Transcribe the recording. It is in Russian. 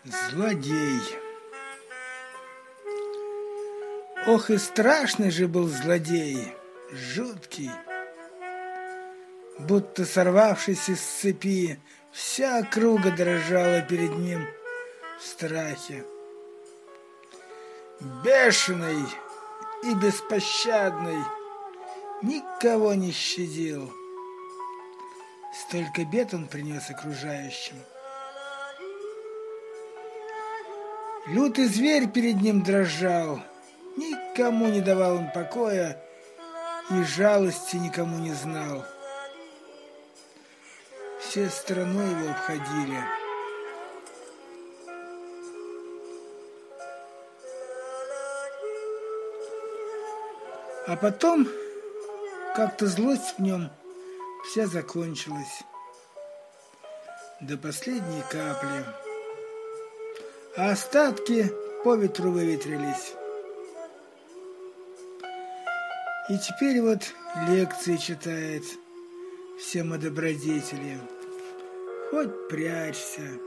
Злодей. Ох, и страшный же был злодей, жуткий. Будто сорвавшись из цепи, вся округа дрожала перед ним в страхе. Бешеный и беспощадный, никого не щадил. Столько бед он принес окружающим. Лютый зверь перед ним дрожал, никому не давал он покоя и жалости никому не знал. Все стороной его обходили. А потом как-то злость в нем вся закончилась до последней капли, а остатки по ветру выветрились. И теперь вот лекции читает всем о добродетели. Хоть прячься.